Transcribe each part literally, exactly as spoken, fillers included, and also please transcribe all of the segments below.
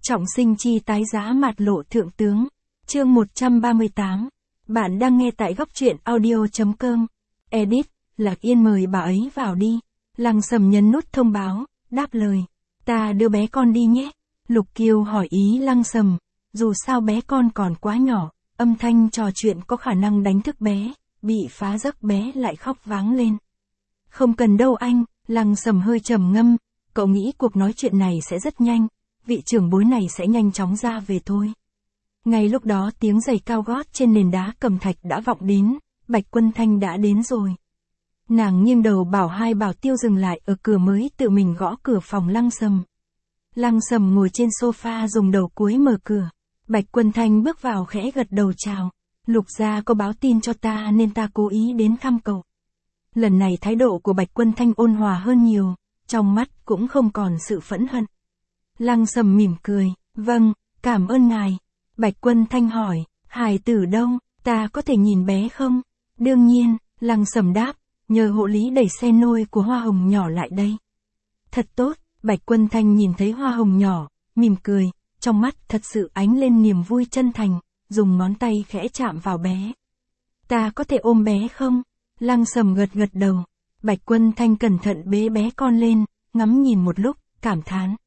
Trọng sinh chi tái giá mạt lộ thượng tướng. Chương một trăm ba mươi tám. Bạn đang nghe tại góc truyện audio.com. Edit, Lạc Yên mời bà ấy vào đi. Lăng Sầm nhấn nút thông báo, đáp lời. Ta đưa bé con đi nhé. Lục Kiều hỏi ý Lăng Sầm. Dù sao bé con còn quá nhỏ, âm thanh trò chuyện có khả năng đánh thức bé, bị phá giấc bé lại khóc váng lên. Không cần đâu anh, Lăng Sầm hơi trầm ngâm. Cậu nghĩ cuộc nói chuyện này sẽ rất nhanh. Vị trưởng bối này sẽ nhanh chóng ra về thôi. Ngay lúc đó tiếng giày cao gót trên nền đá cẩm thạch đã vọng đến, Bạch Quân Thanh đã đến rồi. Nàng nghiêng đầu bảo hai bảo tiêu dừng lại ở cửa mới tự mình gõ cửa phòng Lăng Sầm. Lăng Sầm ngồi trên sofa dùng đầu cuối mở cửa. Bạch Quân Thanh bước vào khẽ gật đầu chào. Lục gia có báo tin cho ta nên ta cố ý đến thăm cậu. Lần này thái độ của Bạch Quân Thanh ôn hòa hơn nhiều, trong mắt cũng không còn sự phẫn hận. Lăng Sầm mỉm cười, vâng, cảm ơn ngài. Bạch Quân Thanh hỏi, hài tử đâu, ta có thể nhìn bé không? Đương nhiên, Lăng Sầm đáp, nhờ hộ lý đẩy xe nôi của Hoa Hồng nhỏ lại đây. Thật tốt, Bạch Quân Thanh nhìn thấy Hoa Hồng nhỏ, mỉm cười, trong mắt thật sự ánh lên niềm vui chân thành, dùng ngón tay khẽ chạm vào bé. Ta có thể ôm bé không? Lăng Sầm gật gật đầu. Bạch Quân Thanh cẩn thận bế bé con lên, ngắm nhìn một lúc, cảm thán.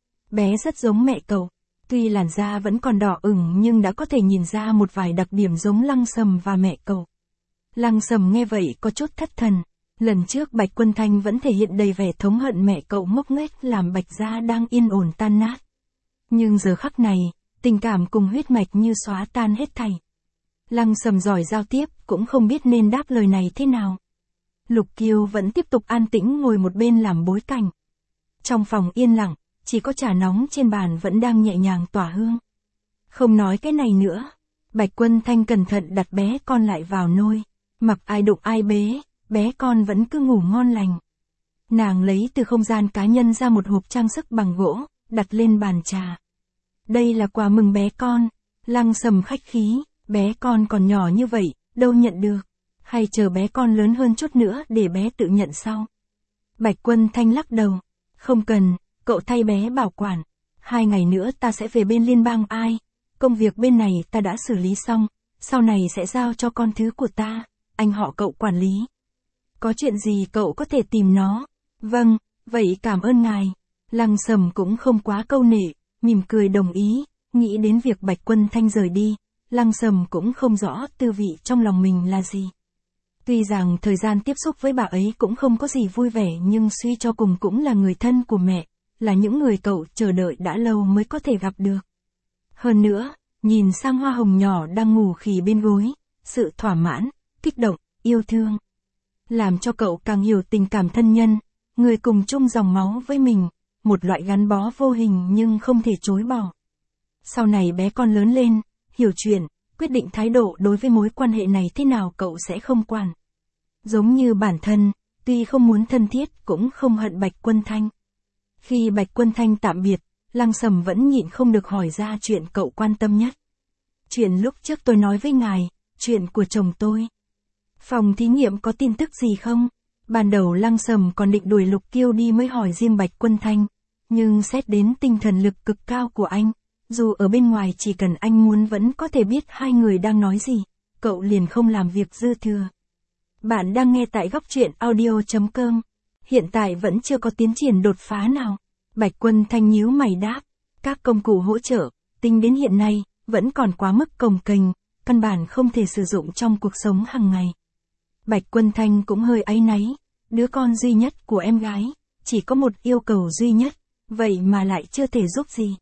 Bé rất giống mẹ cậu. Tuy làn da vẫn còn đỏ ửng nhưng đã có thể nhìn ra một vài đặc điểm giống Lăng Sầm và mẹ cậu. Lăng Sầm nghe vậy có chút thất thần. Lần trước Bạch Quân Thanh vẫn thể hiện đầy vẻ thống hận mẹ cậu ngốc nghếch làm Bạch gia đang yên ổn tan nát. Nhưng giờ khắc này, tình cảm cùng huyết mạch như xóa tan hết thảy. Lăng Sầm giỏi giao tiếp, cũng không biết nên đáp lời này thế nào. Lục Kiều vẫn tiếp tục an tĩnh ngồi một bên làm bối cảnh. Trong phòng yên lặng, chỉ có trà nóng trên bàn vẫn đang nhẹ nhàng tỏa hương. Không nói cái này nữa. Bạch Quân Thanh cẩn thận đặt bé con lại vào nôi. Mặc ai đụng ai bế, bé con vẫn cứ ngủ ngon lành. Nàng lấy từ không gian cá nhân ra một hộp trang sức bằng gỗ, đặt lên bàn trà. Đây là quà mừng bé con. Lăng Sầm khách khí, bé con còn nhỏ như vậy, đâu nhận được. Hay chờ bé con lớn hơn chút nữa để bé tự nhận sau. Bạch Quân Thanh lắc đầu. Không cần. Cậu thay bé bảo quản. Hai ngày nữa ta sẽ về bên liên bang ai. Công việc bên này ta đã xử lý xong. Sau này sẽ giao cho con thứ của ta. Anh họ cậu quản lý. Có chuyện gì cậu có thể tìm nó. Vâng, vậy cảm ơn ngài. Lăng Sầm cũng không quá câu nệ. Mỉm cười đồng ý. Nghĩ đến việc Bạch Quân Thanh rời đi. Lăng Sầm cũng không rõ tư vị trong lòng mình là gì. Tuy rằng thời gian tiếp xúc với bà ấy cũng không có gì vui vẻ nhưng suy cho cùng cũng là người thân của mẹ. Là những người cậu chờ đợi đã lâu mới có thể gặp được. Hơn nữa, nhìn sang Hoa Hồng nhỏ đang ngủ khì bên gối, sự thỏa mãn, kích động, yêu thương. Làm cho cậu càng hiểu tình cảm thân nhân, người cùng chung dòng máu với mình, một loại gắn bó vô hình nhưng không thể chối bỏ. Sau này bé con lớn lên, hiểu chuyện, quyết định thái độ đối với mối quan hệ này thế nào cậu sẽ không quản. Giống như bản thân, tuy không muốn thân thiết cũng không hận Bạch Quân Thanh. Khi Bạch Quân Thanh tạm biệt, Lăng Sầm vẫn nhịn không được hỏi ra chuyện cậu quan tâm nhất. Chuyện lúc trước tôi nói với ngài, chuyện của chồng tôi. Phòng thí nghiệm có tin tức gì không? Ban đầu Lăng Sầm còn định đuổi Lục Kiêu đi mới hỏi riêng Bạch Quân Thanh. Nhưng xét đến tinh thần lực cực cao của anh, dù ở bên ngoài chỉ cần anh muốn vẫn có thể biết hai người đang nói gì, cậu liền không làm việc dư thừa. Bạn đang nghe tại góc truyện audio.com. Hiện tại vẫn chưa có tiến triển đột phá nào. Bạch Quân Thanh nhíu mày đáp. Các công cụ hỗ trợ, tính đến hiện nay, vẫn còn quá mức cồng kềnh, căn bản không thể sử dụng trong cuộc sống hàng ngày. Bạch Quân Thanh cũng hơi áy náy. Đứa con duy nhất của em gái, chỉ có một yêu cầu duy nhất, vậy mà lại chưa thể giúp gì.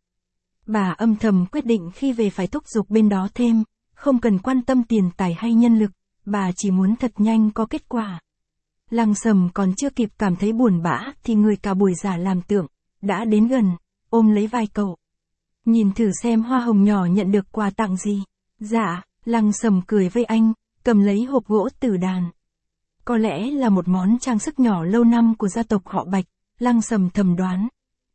Bà âm thầm quyết định khi về phải thúc giục bên đó thêm, không cần quan tâm tiền tài hay nhân lực, bà chỉ muốn thật nhanh có kết quả. Lăng Sầm còn chưa kịp cảm thấy buồn bã thì người cả buổi giả làm tượng, đã đến gần, ôm lấy vai cậu. Nhìn thử xem Hoa Hồng nhỏ nhận được quà tặng gì. Dạ, Lăng Sầm cười với anh, cầm lấy hộp gỗ tử đàn. Có lẽ là một món trang sức nhỏ lâu năm của gia tộc họ Bạch, Lăng Sầm thầm đoán.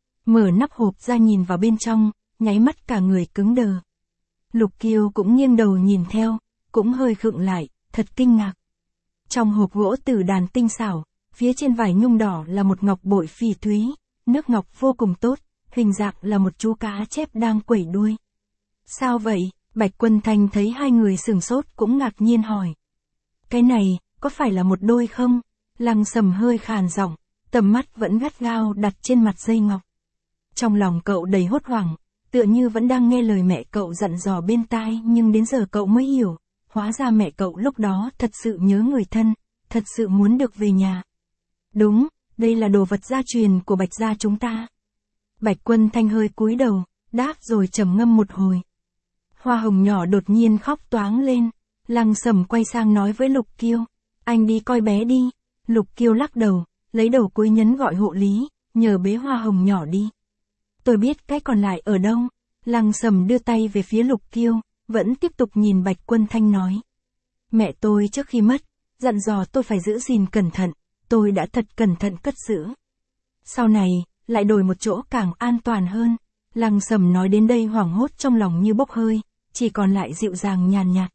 Mở nắp hộp ra nhìn vào bên trong, nháy mắt cả người cứng đờ. Lục Kiêu cũng nghiêng đầu nhìn theo, cũng hơi khựng lại, thật kinh ngạc. Trong hộp gỗ tử đàn tinh xảo, phía trên vải nhung đỏ là một ngọc bội phỉ thúy, nước ngọc vô cùng tốt, hình dạng là một chú cá chép đang quẩy đuôi. Sao vậy? Bạch Quân Thanh thấy hai người sửng sốt cũng ngạc nhiên hỏi. Cái này, có phải là một đôi không? Lăng Sầm hơi khàn giọng, tầm mắt vẫn gắt gao đặt trên mặt dây ngọc. Trong lòng cậu đầy hốt hoảng, tựa như vẫn đang nghe lời mẹ cậu dặn dò bên tai, nhưng đến giờ cậu mới hiểu, hóa ra mẹ cậu lúc đó thật sự nhớ người thân, thật sự muốn được về nhà. Đúng, đây là đồ vật gia truyền của Bạch gia chúng ta. Bạch Quân Thanh hơi cúi đầu, đáp rồi trầm ngâm một hồi. Hoa hồng nhỏ đột nhiên khóc toáng lên, Lăng Sầm quay sang nói với Lục Kiêu, anh đi coi bé đi. Lục Kiêu lắc đầu, lấy đầu cuối nhấn gọi hộ lý, nhờ bế hoa hồng nhỏ đi. Tôi biết cái còn lại ở đâu. Lăng Sầm đưa tay về phía Lục Kiêu, vẫn tiếp tục nhìn Bạch Quân Thanh nói. Mẹ tôi trước khi mất, dặn dò tôi phải giữ gìn cẩn thận, tôi đã thật cẩn thận cất giữ. Sau này, lại đổi một chỗ càng an toàn hơn. Lăng Sầm nói đến đây hoảng hốt trong lòng như bốc hơi, chỉ còn lại dịu dàng nhàn nhạt.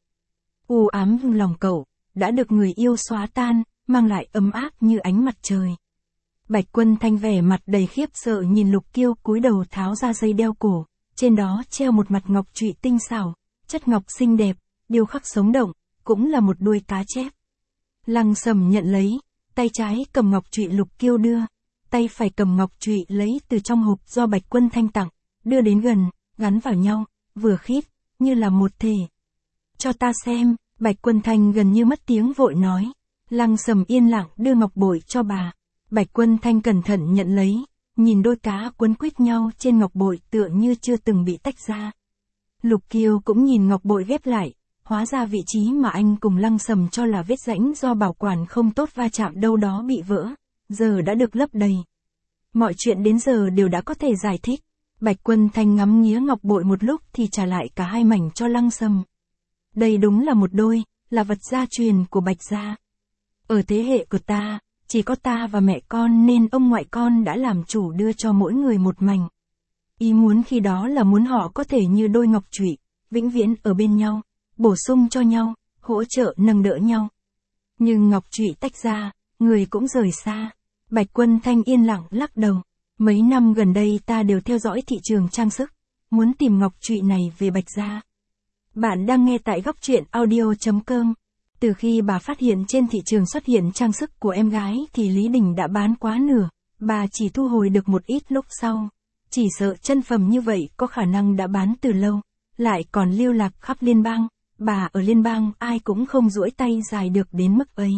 U ám lòng cậu, đã được người yêu xóa tan, mang lại ấm áp như ánh mặt trời. Bạch Quân Thanh vẻ mặt đầy khiếp sợ nhìn Lục Kiêu cúi đầu tháo ra dây đeo cổ, trên đó treo một mặt ngọc trụy tinh xảo, chất ngọc xinh đẹp, điêu khắc sống động, cũng là một đuôi cá chép. Lăng Sầm nhận lấy, tay trái cầm ngọc trụy Lục Kiêu đưa, tay phải cầm ngọc trụy lấy từ trong hộp do Bạch Quân Thanh tặng, đưa đến gần, gắn vào nhau, vừa khít, như là một thể. Cho ta xem, Bạch Quân Thanh gần như mất tiếng vội nói. Lăng Sầm yên lặng đưa ngọc bội cho bà. Bạch Quân Thanh cẩn thận nhận lấy, nhìn đôi cá quấn quýt nhau trên ngọc bội tựa như chưa từng bị tách ra. Lục Kiêu cũng nhìn ngọc bội ghép lại, hóa ra vị trí mà anh cùng Lăng Sầm cho là vết rãnh do bảo quản không tốt va chạm đâu đó bị vỡ, giờ đã được lấp đầy. Mọi chuyện đến giờ đều đã có thể giải thích. Bạch Quân Thanh ngắm nghía ngọc bội một lúc thì trả lại cả hai mảnh cho Lăng Sầm. Đây đúng là một đôi, là vật gia truyền của Bạch gia. Ở thế hệ của ta, chỉ có ta và mẹ con nên ông ngoại con đã làm chủ đưa cho mỗi người một mảnh. Ý muốn khi đó là muốn họ có thể như đôi ngọc trụy, vĩnh viễn ở bên nhau, bổ sung cho nhau, hỗ trợ nâng đỡ nhau. Nhưng ngọc trụy tách ra, người cũng rời xa. Bạch Quân Thanh yên lặng lắc đầu. Mấy năm gần đây ta đều theo dõi thị trường trang sức, muốn tìm ngọc trụy này về Bạch gia. Bạn đang nghe tại góc truyện audio chấm com. Từ khi bà phát hiện trên thị trường xuất hiện trang sức của em gái thì Lý Đình đã bán quá nửa, bà chỉ thu hồi được một ít lúc sau. Chỉ sợ chân phẩm như vậy có khả năng đã bán từ lâu, lại còn lưu lạc khắp liên bang, bà ở liên bang ai cũng không duỗi tay dài được đến mức ấy.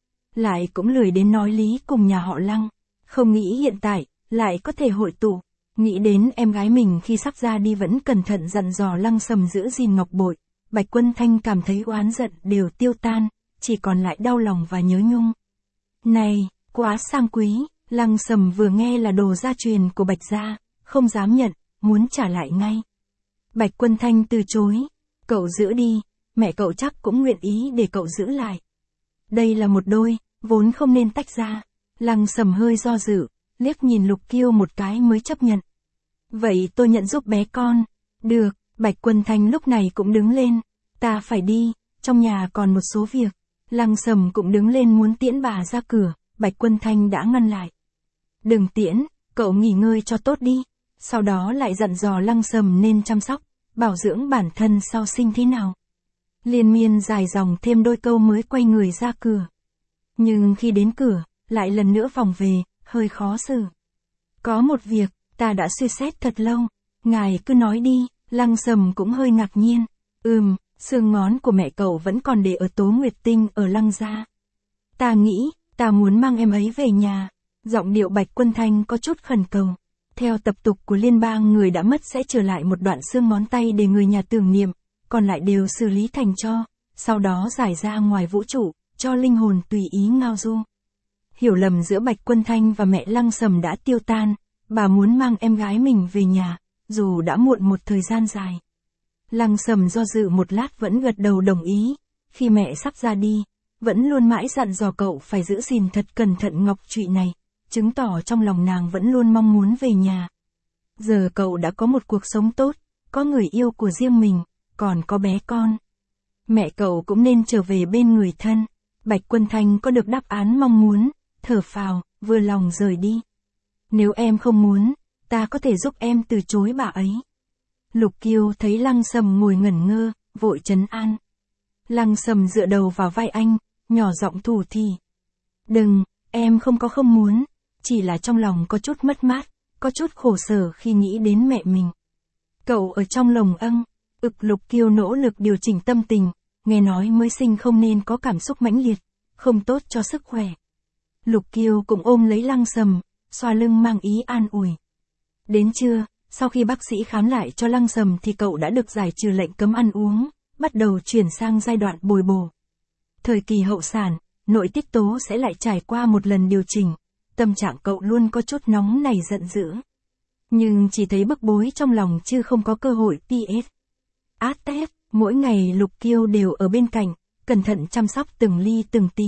Lại cũng lười đến nói lý cùng nhà họ Lăng, không nghĩ hiện tại, lại có thể hội tụ. Nghĩ đến em gái mình khi sắp ra đi vẫn cẩn thận dặn dò Lăng Sầm giữ gìn ngọc bội, Bạch Quân Thanh cảm thấy oán giận đều tiêu tan, chỉ còn lại đau lòng và nhớ nhung. Này, quá sang quý, Lăng Sầm vừa nghe là đồ gia truyền của Bạch gia, không dám nhận, muốn trả lại ngay. Bạch Quân Thanh từ chối, cậu giữ đi, mẹ cậu chắc cũng nguyện ý để cậu giữ lại. Đây là một đôi, vốn không nên tách ra. Lăng Sầm hơi do dự, liếc nhìn Lục Kiêu một cái mới chấp nhận. Vậy tôi nhận giúp bé con. Được, Bạch Quân Thanh lúc này cũng đứng lên. Ta phải đi, trong nhà còn một số việc. Lăng Sầm cũng đứng lên muốn tiễn bà ra cửa, Bạch Quân Thanh đã ngăn lại. Đừng tiễn, cậu nghỉ ngơi cho tốt đi. Sau đó lại dặn dò Lăng Sầm nên chăm sóc, bảo dưỡng bản thân sau sinh thế nào. Liên miên dài dòng thêm đôi câu mới quay người ra cửa. Nhưng khi đến cửa, lại lần nữa vòng về, hơi khó xử. Có một việc, ta đã suy xét thật lâu, ngài cứ nói đi. Lăng Sầm cũng hơi ngạc nhiên. Ừm, xương ngón của mẹ cậu vẫn còn để ở Tố Nguyệt Tinh ở Lăng gia. Ta nghĩ, ta muốn mang em ấy về nhà. Giọng điệu Bạch Quân Thanh có chút khẩn cầu. Theo tập tục của liên bang, người đã mất sẽ trở lại một đoạn xương ngón tay để người nhà tưởng niệm, còn lại đều xử lý thành tro, sau đó giải ra ngoài vũ trụ, cho linh hồn tùy ý ngao du. Hiểu lầm giữa Bạch Quân Thanh và mẹ Lăng Sầm đã tiêu tan, bà muốn mang em gái mình về nhà, dù đã muộn một thời gian dài. Lăng Sầm do dự một lát vẫn gật đầu đồng ý, khi mẹ sắp ra đi, vẫn luôn mãi dặn dò cậu phải giữ gìn thật cẩn thận ngọc trụy này, chứng tỏ trong lòng nàng vẫn luôn mong muốn về nhà. Giờ cậu đã có một cuộc sống tốt, có người yêu của riêng mình, còn có bé con. Mẹ cậu cũng nên trở về bên người thân. Bạch Quân Thanh có được đáp án mong muốn, thở phào, vừa lòng rời đi. Nếu em không muốn, ta có thể giúp em từ chối bà ấy. Lục Kiêu thấy Lăng Sầm ngồi ngẩn ngơ, vội trấn an. Lăng Sầm dựa đầu vào vai anh, nhỏ giọng thủ thỉ. Đừng, em không có không muốn, chỉ là trong lòng có chút mất mát, có chút khổ sở khi nghĩ đến mẹ mình. Cậu ở trong lồng âng, ực Lục Kiêu nỗ lực điều chỉnh tâm tình, nghe nói mới sinh không nên có cảm xúc mãnh liệt, không tốt cho sức khỏe. Lục Kiêu cũng ôm lấy Lăng Sầm, xoa lưng mang ý an ủi. Đến trưa, sau khi bác sĩ khám lại cho Lăng Sầm thì cậu đã được giải trừ lệnh cấm ăn uống, bắt đầu chuyển sang giai đoạn bồi bổ. Thời kỳ hậu sản, nội tiết tố sẽ lại trải qua một lần điều chỉnh, tâm trạng cậu luôn có chút nóng nảy giận dữ. Nhưng chỉ thấy bức bối trong lòng chứ không có cơ hội pê ét. Át tép, mỗi ngày Lục Kiêu đều ở bên cạnh, cẩn thận chăm sóc từng ly từng tí.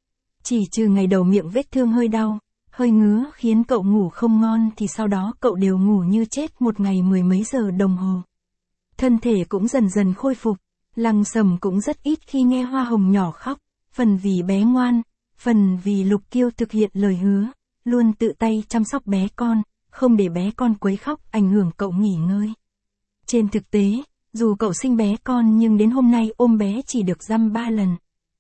Chỉ trừ ngày đầu miệng vết thương hơi đau, hơi ngứa khiến cậu ngủ không ngon thì sau đó cậu đều ngủ như chết một ngày mười mấy giờ đồng hồ. Thân thể cũng dần dần khôi phục, Lăng Sầm cũng rất ít khi nghe Hoa Hồng nhỏ khóc, phần vì bé ngoan, phần vì Lục Kiêu thực hiện lời hứa, luôn tự tay chăm sóc bé con, không để bé con quấy khóc ảnh hưởng cậu nghỉ ngơi. Trên thực tế, dù cậu sinh bé con nhưng đến hôm nay ôm bé chỉ được dăm ba lần.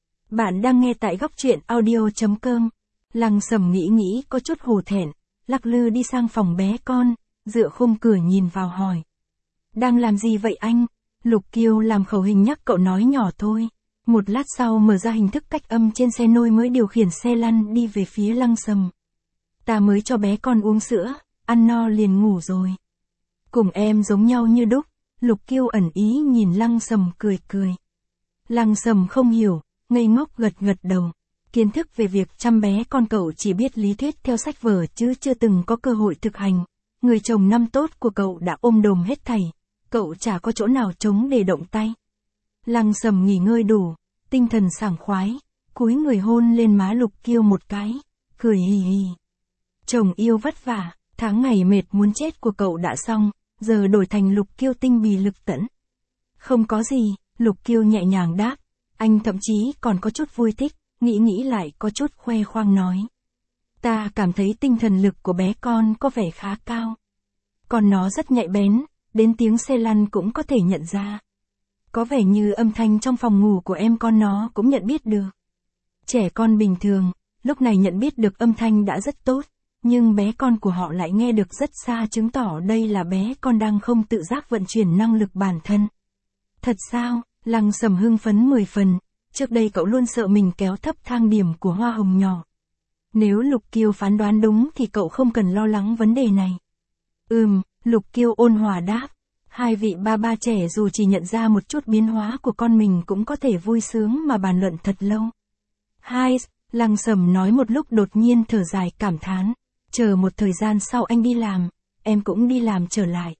Bạn đang nghe tại góc truyện audio chấm com. Lăng Sầm nghĩ nghĩ có chút hổ thẹn, lắc lư đi sang phòng bé con, dựa khung cửa nhìn vào hỏi. Đang làm gì vậy anh? Lục Kiêu làm khẩu hình nhắc cậu nói nhỏ thôi. Một lát sau mở ra hình thức cách âm trên xe nôi mới điều khiển xe lăn đi về phía Lăng Sầm. Ta mới cho bé con uống sữa, ăn no liền ngủ rồi. Cùng em giống nhau như đúc, Lục Kiêu ẩn ý nhìn Lăng Sầm cười cười. Lăng Sầm không hiểu, ngây ngốc gật gật đầu. Kiến thức về việc chăm bé con cậu chỉ biết lý thuyết theo sách vở chứ chưa từng có cơ hội thực hành. Người chồng năm tốt của cậu đã ôm đồm hết thảy, cậu chả có chỗ nào trống để động tay. Lăng Sầm nghỉ ngơi đủ, tinh thần sảng khoái, cúi người hôn lên má Lục Kiêu một cái, cười hì hì. Chồng yêu vất vả, tháng ngày mệt muốn chết của cậu đã xong, giờ đổi thành Lục Kiêu tinh bì lực tẫn. Không có gì, Lục Kiêu nhẹ nhàng đáp, anh thậm chí còn có chút vui thích, nghĩ nghĩ lại có chút khoe khoang nói. Ta cảm thấy tinh thần lực của bé con có vẻ khá cao. Còn nó rất nhạy bén, đến tiếng xe lăn cũng có thể nhận ra. Có vẻ như âm thanh trong phòng ngủ của em con nó cũng nhận biết được. Trẻ con bình thường, lúc này nhận biết được âm thanh đã rất tốt, nhưng bé con của họ lại nghe được rất xa chứng tỏ đây là bé con đang không tự giác vận chuyển năng lực bản thân. Thật sao? Lăng Sầm hưng phấn mười phần, trước đây cậu luôn sợ mình kéo thấp thang điểm của Hoa Hồng nhỏ. Nếu Lục Kiêu phán đoán đúng thì cậu không cần lo lắng vấn đề này. Ừm, Lục Kiêu ôn hòa đáp. Hai vị ba ba trẻ dù chỉ nhận ra một chút biến hóa của con mình cũng có thể vui sướng mà bàn luận thật lâu. Hai, Lăng Sầm nói một lúc đột nhiên thở dài cảm thán. Chờ một thời gian sau anh đi làm, em cũng đi làm trở lại.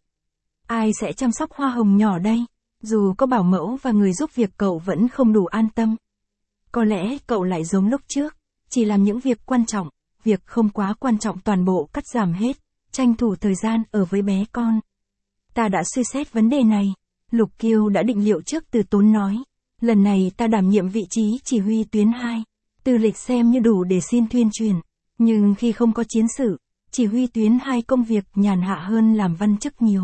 Ai sẽ chăm sóc Hoa Hồng nhỏ đây? Dù có bảo mẫu và người giúp việc cậu vẫn không đủ an tâm. Có lẽ cậu lại giống lúc trước, chỉ làm những việc quan trọng, việc không quá quan trọng toàn bộ cắt giảm hết, tranh thủ thời gian ở với bé con. Ta đã suy xét vấn đề này, Lục Kiêu đã định liệu trước từ tốn nói. Lần này ta đảm nhiệm vị trí chỉ huy tuyến hai, tư lịch xem như đủ để xin thuyên truyền. Nhưng khi không có chiến sự, chỉ huy tuyến hai công việc nhàn hạ hơn làm văn chức nhiều.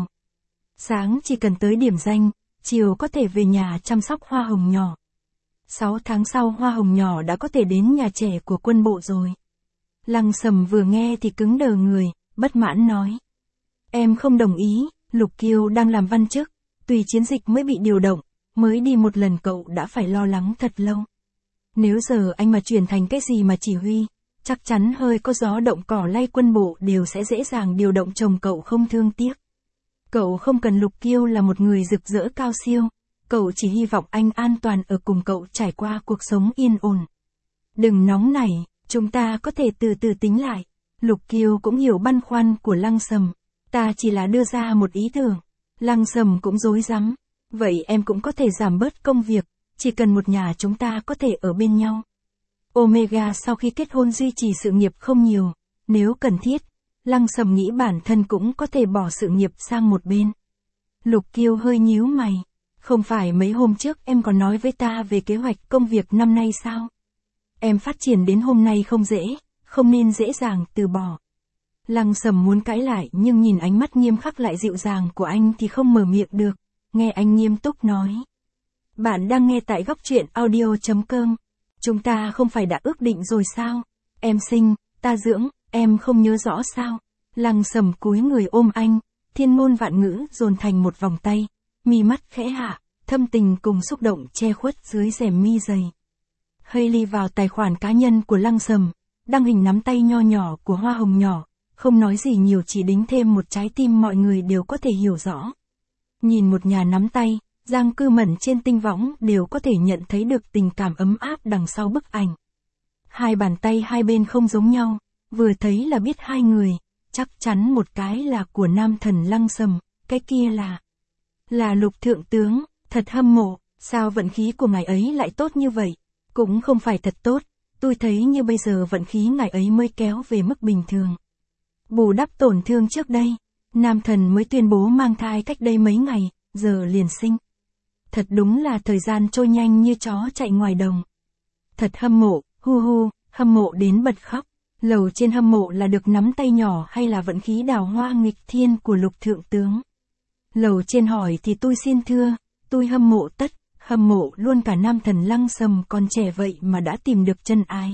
Sáng chỉ cần tới điểm danh, chiều có thể về nhà chăm sóc Hoa Hồng nhỏ. Sáu tháng sau Hoa Hồng nhỏ đã có thể đến nhà trẻ của quân bộ rồi. Lăng Sầm vừa nghe thì cứng đờ người, bất mãn nói. Em không đồng ý, Lục Kiêu đang làm văn chức, tùy chiến dịch mới bị điều động, mới đi một lần cậu đã phải lo lắng thật lâu. Nếu giờ anh mà chuyển thành cái gì mà chỉ huy, chắc chắn hơi có gió động cỏ lay quân bộ đều sẽ dễ dàng điều động chồng cậu không thương tiếc. Cậu không cần Lục Kiêu là một người rực rỡ cao siêu, cậu chỉ hy vọng anh an toàn ở cùng cậu trải qua cuộc sống yên ổn. Đừng nóng nảy, chúng ta có thể từ từ tính lại. Lục Kiêu cũng hiểu băn khoăn của Lăng Sầm, ta chỉ là đưa ra một ý tưởng. Lăng Sầm cũng rối rắm, vậy em cũng có thể giảm bớt công việc, chỉ cần một nhà chúng ta có thể ở bên nhau. Omega sau khi kết hôn duy trì sự nghiệp không nhiều, nếu cần thiết, Lăng Sầm nghĩ bản thân cũng có thể bỏ sự nghiệp sang một bên. Lục Kiêu hơi nhíu mày, không phải mấy hôm trước em còn nói với ta về kế hoạch công việc năm nay sao? Em phát triển đến hôm nay không dễ, không nên dễ dàng từ bỏ. Lăng Sầm muốn cãi lại nhưng nhìn ánh mắt nghiêm khắc lại dịu dàng của anh thì không mở miệng được, nghe anh nghiêm túc nói. Bạn đang nghe tại góc truyện audio chấm com. Chúng ta không phải đã ước định rồi sao? Em sinh, ta dưỡng, em không nhớ rõ sao? Lăng Sầm cúi người ôm anh, thiên ngôn vạn ngữ dồn thành một vòng tay, mi mắt khẽ hạ, thâm tình cùng xúc động che khuất dưới rèm mi dày. Hailey vào tài khoản cá nhân của Lăng Sầm, đăng hình nắm tay nho nhỏ của hoa hồng nhỏ, không nói gì nhiều chỉ đính thêm một trái tim mọi người đều có thể hiểu rõ. Nhìn một nhà nắm tay, Giang Cư Mẩn trên tinh võng đều có thể nhận thấy được tình cảm ấm áp đằng sau bức ảnh. Hai bàn tay hai bên không giống nhau, vừa thấy là biết hai người, chắc chắn một cái là của nam thần Lăng Sầm, cái kia là... Là Lục Thượng Tướng, thật hâm mộ, sao vận khí của ngài ấy lại tốt như vậy? Cũng không phải thật tốt, tôi thấy như bây giờ vận khí ngài ấy mới kéo về mức bình thường. Bù đắp tổn thương trước đây, nam thần mới tuyên bố mang thai cách đây mấy ngày, giờ liền sinh. Thật đúng là thời gian trôi nhanh như chó chạy ngoài đồng. Thật hâm mộ, hu hu, hâm mộ đến bật khóc. Lầu trên hâm mộ là được nắm tay nhỏ hay là vận khí đào hoa nghịch thiên của Lục Thượng Tướng? Lầu trên hỏi thì tôi xin thưa, tôi hâm mộ tất, hâm mộ luôn cả nam thần Lăng Sầm còn trẻ vậy mà đã tìm được chân ái.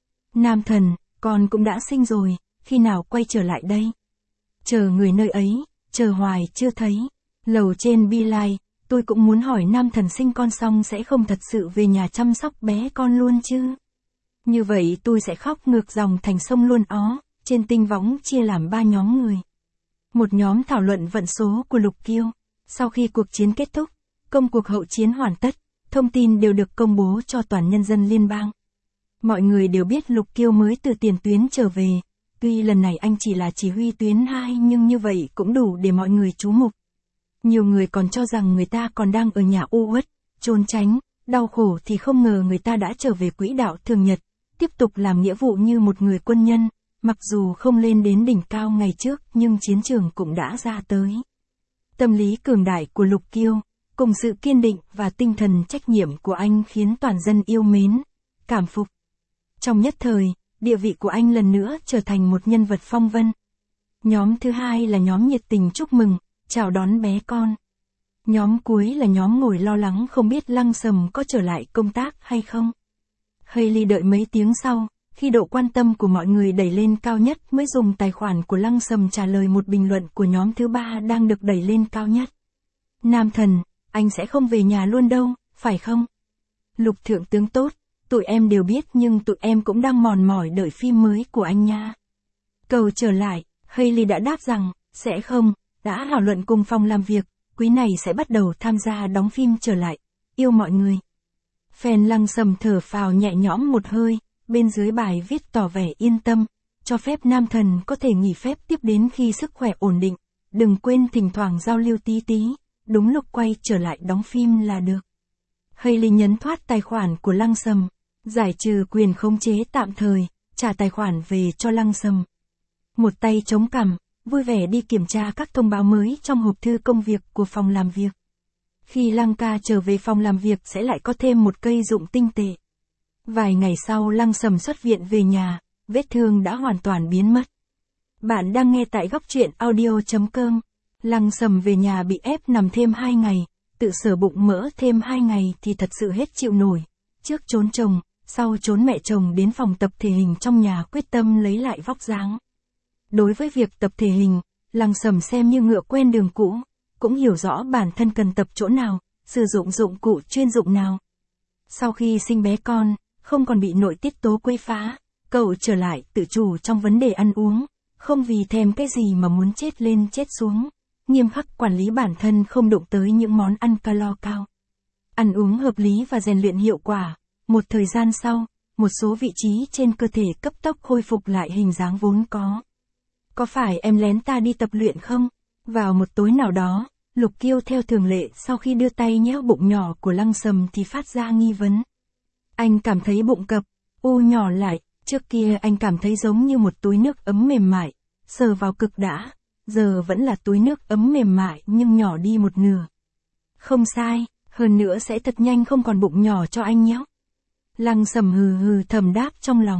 Nam thần, con cũng đã sinh rồi, khi nào quay trở lại đây? Chờ người nơi ấy, chờ hoài chưa thấy. Lầu trên bi lai, tôi cũng muốn hỏi nam thần sinh con xong sẽ không thật sự về nhà chăm sóc bé con luôn chứ? Như vậy tôi sẽ khóc ngược dòng thành sông luôn ó. Trên tinh võng chia làm ba nhóm người. Một nhóm thảo luận vận số của Lục Kiêu. Sau khi cuộc chiến kết thúc, công cuộc hậu chiến hoàn tất, thông tin đều được công bố cho toàn nhân dân liên bang. Mọi người đều biết Lục Kiêu mới từ tiền tuyến trở về, tuy lần này anh chỉ là chỉ huy tuyến hai nhưng như vậy cũng đủ để mọi người chú mục. Nhiều người còn cho rằng người ta còn đang ở nhà u uất, trốn tránh, đau khổ thì không ngờ người ta đã trở về quỹ đạo thường nhật, tiếp tục làm nghĩa vụ như một người quân nhân, mặc dù không lên đến đỉnh cao ngày trước nhưng chiến trường cũng đã ra tới. Tâm lý cường đại của Lục Kiêu, cùng sự kiên định và tinh thần trách nhiệm của anh khiến toàn dân yêu mến, cảm phục. Trong nhất thời, địa vị của anh lần nữa trở thành một nhân vật phong vân. Nhóm thứ hai là nhóm nhiệt tình chúc mừng, chào đón bé con. Nhóm cuối là nhóm ngồi lo lắng không biết Lăng Sầm có trở lại công tác hay không. Hailey đợi mấy tiếng sau, khi độ quan tâm của mọi người đẩy lên cao nhất mới dùng tài khoản của Lăng Sầm trả lời một bình luận của nhóm thứ ba đang được đẩy lên cao nhất. Nam thần, anh sẽ không về nhà luôn đâu, phải không? Lục Thượng Tướng tốt, tụi em đều biết nhưng tụi em cũng đang mòn mỏi đợi phim mới của anh nha. Cầu trở lại, Hailey đã đáp rằng, sẽ không, đã thảo luận cùng phòng làm việc, quý này sẽ bắt đầu tham gia đóng phim trở lại, yêu mọi người. Fan Lăng Sầm thở phào nhẹ nhõm một hơi, bên dưới bài viết tỏ vẻ yên tâm, cho phép nam thần có thể nghỉ phép tiếp đến khi sức khỏe ổn định, đừng quên thỉnh thoảng giao lưu tí tí, đúng lúc quay trở lại đóng phim là được. Hailey nhấn thoát tài khoản của Lăng Sầm, giải trừ quyền khống chế tạm thời, trả tài khoản về cho Lăng Sầm. Một tay chống cằm, vui vẻ đi kiểm tra các thông báo mới trong hộp thư công việc của phòng làm việc. Khi Lăng ca trở về phòng làm việc sẽ lại có thêm một cây dụng tinh tệ. Vài ngày sau Lăng Sầm xuất viện về nhà, vết thương đã hoàn toàn biến mất. Bạn đang nghe tại góc truyện audio chấm com. Lăng Sầm về nhà bị ép nằm thêm hai ngày, tự sở bụng mỡ thêm hai ngày thì thật sự hết chịu nổi. Trước trốn chồng, sau trốn mẹ chồng đến phòng tập thể hình trong nhà quyết tâm lấy lại vóc dáng. Đối với việc tập thể hình, Lăng Sầm xem như ngựa quen đường cũ, cũng hiểu rõ bản thân cần tập chỗ nào, sử dụng dụng cụ chuyên dụng nào. Sau khi sinh bé con, không còn bị nội tiết tố quấy phá, cậu trở lại tự chủ trong vấn đề ăn uống, không vì thèm cái gì mà muốn chết lên chết xuống, nghiêm khắc quản lý bản thân không đụng tới những món ăn calo cao. Ăn uống hợp lý và rèn luyện hiệu quả, một thời gian sau, một số vị trí trên cơ thể cấp tốc khôi phục lại hình dáng vốn có. Có phải em lén ta đi tập luyện không? Vào một tối nào đó, Lục Kiêu theo thường lệ sau khi đưa tay nhéo bụng nhỏ của Lăng Sầm thì phát ra nghi vấn. Anh cảm thấy bụng cập, u nhỏ lại, trước kia anh cảm thấy giống như một túi nước ấm mềm mại, sờ vào cực đã, giờ vẫn là túi nước ấm mềm mại nhưng nhỏ đi một nửa. Không sai, hơn nữa sẽ thật nhanh không còn bụng nhỏ cho anh nhé. Lăng Sầm hừ hừ thầm đáp trong lòng.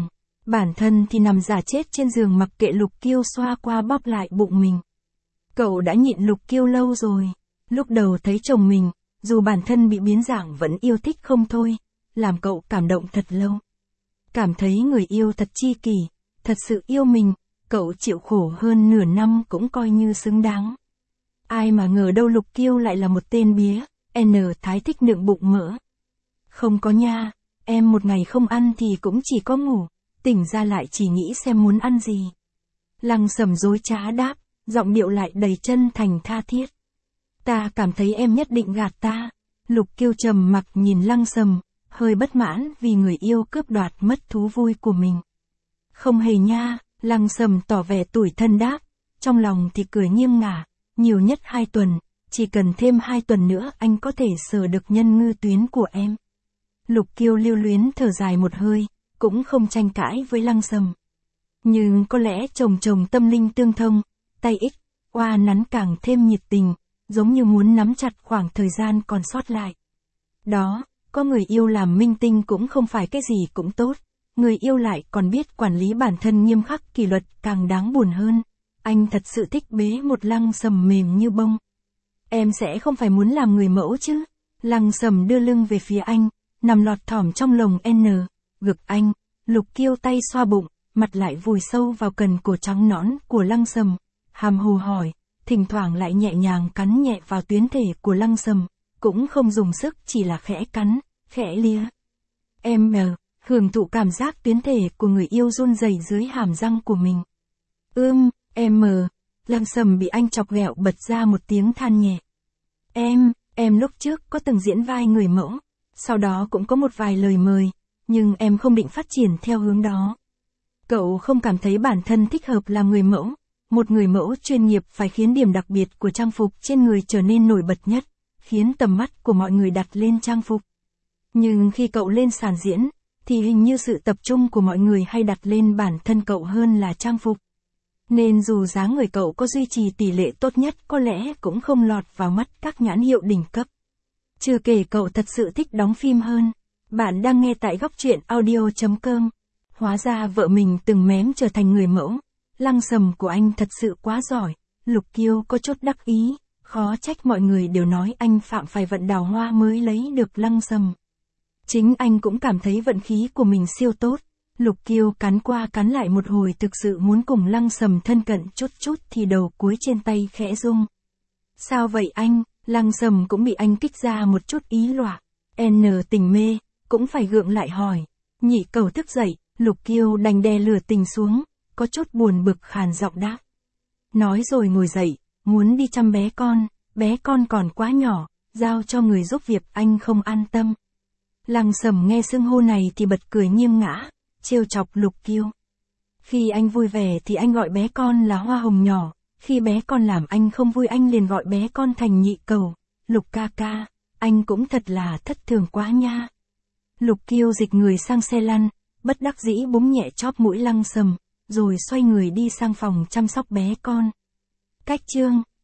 Bản thân thì nằm rả chết trên giường mặc kệ Lục Kiêu xoa qua bóp lại bụng mình. Cậu đã nhịn Lục Kiêu lâu rồi. Lúc đầu thấy chồng mình, dù bản thân bị biến dạng vẫn yêu thích không thôi, làm cậu cảm động thật lâu. Cảm thấy người yêu thật chi kỷ, thật sự yêu mình, cậu chịu khổ hơn nửa năm cũng coi như xứng đáng. Ai mà ngờ đâu Lục Kiêu lại là một tên bía, N thái thích nượng bụng mỡ. Không có nha, em một ngày không ăn thì cũng chỉ có ngủ, tỉnh ra lại chỉ nghĩ xem muốn ăn gì. Lăng Sầm dối trá đáp, giọng điệu lại đầy chân thành tha thiết. Ta cảm thấy em nhất định gạt ta. Lục Kiêu trầm mặc nhìn Lăng Sầm, hơi bất mãn vì người yêu cướp đoạt mất thú vui của mình. Không hề nha, Lăng Sầm tỏ vẻ tủi thân đáp, trong lòng thì cười nghiêng ngả, nhiều nhất hai tuần, chỉ cần thêm hai tuần nữa anh có thể sờ được nhân ngư tuyến của em. Lục Kiêu lưu luyến thở dài một hơi, cũng không tranh cãi với Lăng Sầm. Nhưng có lẽ chồng chồng tâm linh tương thông, tay ích, oa nắn càng thêm nhiệt tình, giống như muốn nắm chặt khoảng thời gian còn sót lại. Đó, có người yêu làm minh tinh cũng không phải cái gì cũng tốt, người yêu lại còn biết quản lý bản thân nghiêm khắc kỷ luật càng đáng buồn hơn. Anh thật sự thích bế một Lăng Sầm mềm như bông. Em sẽ không phải muốn làm người mẫu chứ? Lăng Sầm đưa lưng về phía anh, nằm lọt thỏm trong lồng N, ngực anh. Lục Kiêu tay xoa bụng, mặt lại vùi sâu vào cần cổ trắng nõn của Lăng Sầm, hàm hồ hỏi, thỉnh thoảng lại nhẹ nhàng cắn nhẹ vào tuyến thể của Lăng Sầm, cũng không dùng sức, chỉ là khẽ cắn, khẽ lia. Em mờ, hưởng thụ cảm giác tuyến thể của người yêu run rẩy dưới hàm răng của mình. Ưm, em mờ, Lăng Sầm bị anh chọc ghẹo bật ra một tiếng than nhẹ. Em, em lúc trước có từng diễn vai người mẫu, sau đó cũng có một vài lời mời, nhưng em không định phát triển theo hướng đó. Cậu không cảm thấy bản thân thích hợp làm người mẫu. Một người mẫu chuyên nghiệp phải khiến điểm đặc biệt của trang phục trên người trở nên nổi bật nhất, khiến tầm mắt của mọi người đặt lên trang phục. Nhưng khi cậu lên sàn diễn, thì hình như sự tập trung của mọi người hay đặt lên bản thân cậu hơn là trang phục. Nên dù dáng người cậu có duy trì tỷ lệ tốt nhất có lẽ cũng không lọt vào mắt các nhãn hiệu đỉnh cấp. Chưa kể cậu thật sự thích đóng phim hơn. Bạn đang nghe tại góc truyện audio chấm com. Hóa ra vợ mình từng mém trở thành người mẫu. Lăng Sầm của anh thật sự quá giỏi. Lục Kiêu có chút đắc ý, khó trách mọi người đều nói anh phạm phải vận đào hoa mới lấy được Lăng Sầm. Chính anh cũng cảm thấy vận khí của mình siêu tốt. Lục Kiêu cắn qua cắn lại một hồi thực sự muốn cùng Lăng Sầm thân cận chút chút thì đầu cuối trên tay khẽ rung. Sao vậy anh? Lăng Sầm cũng bị anh kích ra một chút ý loạn. N tình mê, cũng phải gượng lại hỏi. Nhị cầu thức dậy, Lục Kiêu đành đè lửa tình xuống, có chút buồn bực khàn giọng đáp. Nói rồi ngồi dậy, muốn đi chăm bé con, bé con còn quá nhỏ, giao cho người giúp việc anh không an tâm. Lăng Sầm nghe xưng hô này thì bật cười nghiêng ngã, trêu chọc Lục Kiêu. Khi anh vui vẻ thì anh gọi bé con là hoa hồng nhỏ, khi bé con làm anh không vui anh liền gọi bé con thành nhị cầu. Lục ca ca, anh cũng thật là thất thường quá nha. Lục Kiêu dịch người sang xe lăn, bất đắc dĩ búng nhẹ chóp mũi Lăng Sầm, rồi xoay người đi sang phòng chăm sóc bé con. Cách chương